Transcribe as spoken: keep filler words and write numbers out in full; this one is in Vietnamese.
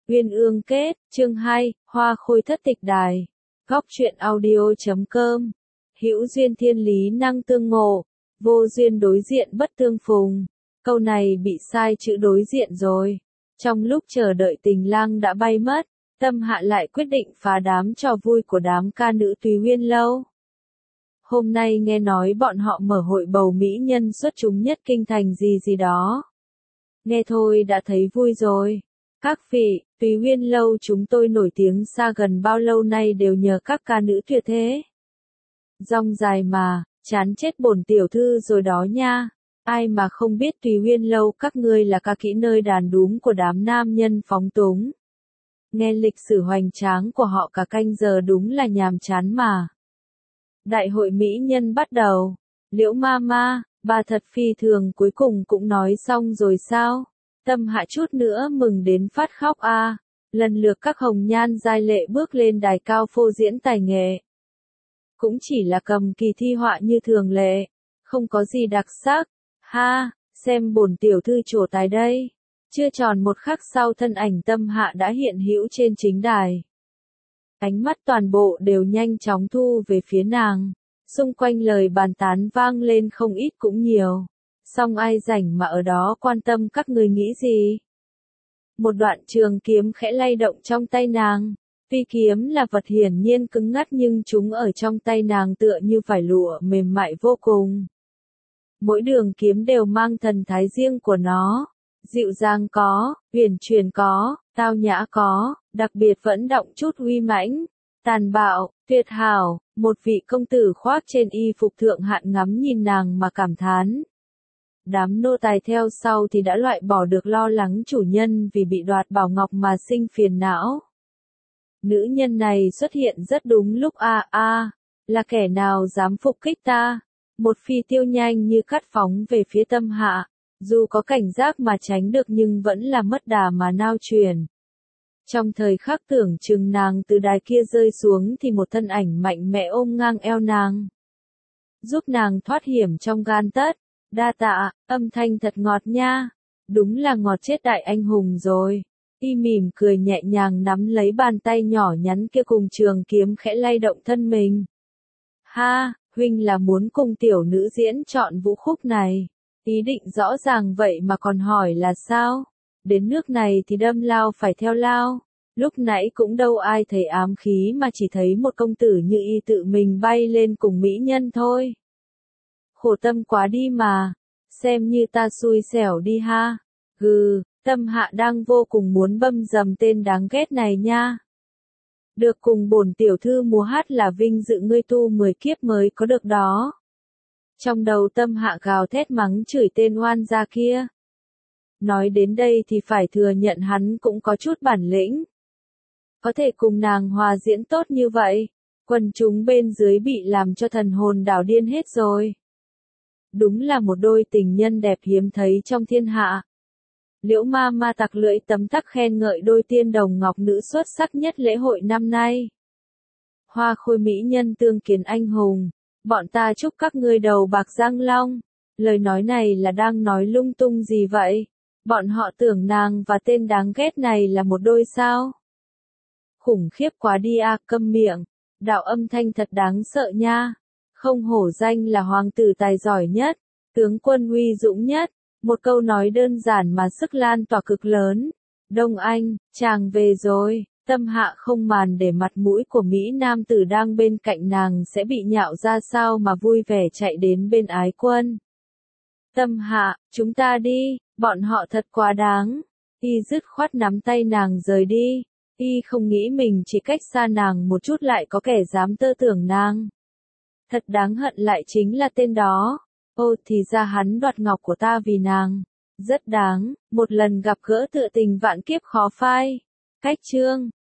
Uyên ương kết, chương hai, Hoa Khôi thất tịch đài. Góc truyện audio chấm com. Hữu duyên thiên lý năng tương ngộ, vô duyên đối diện bất tương phùng. Câu này bị sai chữ đối diện rồi. Trong lúc chờ đợi tình lang đã bay mất, Tâm Hạ lại quyết định phá đám trò vui của đám ca nữ Tùy Uyên lâu. Hôm nay nghe nói bọn họ mở hội bầu mỹ nhân xuất chúng nhất kinh thành gì gì đó. Nghe thôi đã thấy vui rồi. Các vị, Tùy Uyên lâu chúng tôi nổi tiếng xa gần bao lâu nay đều nhờ các ca nữ tuyệt thế. Rong dài mà, chán chết bổn tiểu thư rồi đó nha. Ai mà không biết Tùy Uyên lâu các ngươi là ca kỹ nơi đàn đúm của đám nam nhân phóng túng. Nghe lịch sử hoành tráng của họ cả canh giờ đúng là nhàm chán mà. Đại hội mỹ nhân bắt đầu. Liễu ma ma, bà thật phi thường cuối cùng cũng nói xong rồi sao? Tâm Hạ chút nữa mừng đến phát khóc a. À. Lần lượt các hồng nhan giai lệ bước lên đài cao phô diễn tài nghệ. Cũng chỉ là cầm kỳ thi họa như thường lệ, không có gì đặc sắc. Ha, xem bổn tiểu thư trổ tài đây. Chưa tròn một khắc sau thân ảnh Tâm Hạ đã hiện hữu trên chính đài. Ánh mắt toàn bộ đều nhanh chóng thu về phía nàng. Xung quanh lời bàn tán vang lên không ít cũng nhiều. Song ai rảnh mà ở đó quan tâm các người nghĩ gì? Một đoạn trường kiếm khẽ lay động trong tay nàng. Tuy kiếm là vật hiển nhiên cứng ngắt nhưng chúng ở trong tay nàng tựa như vải lụa mềm mại vô cùng. Mỗi đường kiếm đều mang thần thái riêng của nó. Dịu dàng có, huyền truyền có, tao nhã có, đặc biệt vẫn động chút uy mãnh, tàn bạo, tuyệt hảo. Một vị công tử khoác trên y phục thượng hạng ngắm nhìn nàng mà cảm thán. Đám nô tài theo sau thì đã loại bỏ được lo lắng chủ nhân vì bị đoạt bảo ngọc mà sinh phiền não. Nữ nhân này xuất hiện rất đúng lúc a à, a, à, là kẻ nào dám phục kích ta? Một phi tiêu nhanh như cắt phóng về phía Tâm Hạ, dù có cảnh giác mà tránh được nhưng vẫn là mất đà mà nao chuyển. Trong thời khắc tưởng chừng nàng từ đài kia rơi xuống thì một thân ảnh mạnh mẽ ôm ngang eo nàng. Giúp nàng thoát hiểm trong gan tấc. Đa tạ, âm thanh thật ngọt nha. Đúng là ngọt chết đại anh hùng rồi. Y mỉm cười nhẹ nhàng nắm lấy bàn tay nhỏ nhắn kia cùng trường kiếm khẽ lay động thân mình. Ha, huynh là muốn cùng tiểu nữ diễn chọn vũ khúc này. Ý định rõ ràng vậy mà còn hỏi là sao? Đến nước này thì đâm lao phải theo lao. Lúc nãy cũng đâu ai thấy ám khí mà chỉ thấy một công tử như y tự mình bay lên cùng mỹ nhân thôi. Khổ tâm quá đi mà, xem như ta xui xẻo đi ha. Gừ, Tâm Hạ đang vô cùng muốn băm dầm tên đáng ghét này nha. Được cùng bổn tiểu thư múa hát là vinh dự ngươi tu mười kiếp mới có được đó. Trong đầu Tâm Hạ gào thét mắng chửi tên oan gia kia. Nói đến đây thì phải thừa nhận hắn cũng có chút bản lĩnh. Có thể cùng nàng hòa diễn tốt như vậy, quần chúng bên dưới bị làm cho thần hồn đảo điên hết rồi. Đúng là một đôi tình nhân đẹp hiếm thấy trong thiên hạ. Liễu ma ma tặc lưỡi tấm tắc khen ngợi đôi tiên đồng ngọc nữ xuất sắc nhất lễ hội năm nay. Hoa Khôi mỹ nhân tương kiến anh hùng, bọn ta chúc các ngươi đầu bạc răng long. Lời nói này là đang nói lung tung gì vậy? Bọn họ tưởng nàng và tên đáng ghét này là một đôi sao? Khủng khiếp quá đi à, câm miệng. Đạo âm thanh thật đáng sợ nha. Không hổ danh là hoàng tử tài giỏi nhất, tướng quân uy dũng nhất, một câu nói đơn giản mà sức lan tỏa cực lớn. Đông Anh, chàng về rồi. Tâm Hạ không màn để mặt mũi của Mỹ nam tử đang bên cạnh nàng sẽ bị nhạo ra sao mà vui vẻ chạy đến bên ái quân. Tâm Hạ, chúng ta đi, bọn họ thật quá đáng. Y dứt khoát nắm tay nàng rời đi. Y không nghĩ mình chỉ cách xa nàng một chút lại có kẻ dám tơ tưởng nàng. Thật đáng hận lại chính là tên đó. Ô thì ra hắn đoạt ngọc của ta vì nàng. Rất đáng, một lần gặp gỡ tựa tình vạn kiếp khó phai. Cách chương.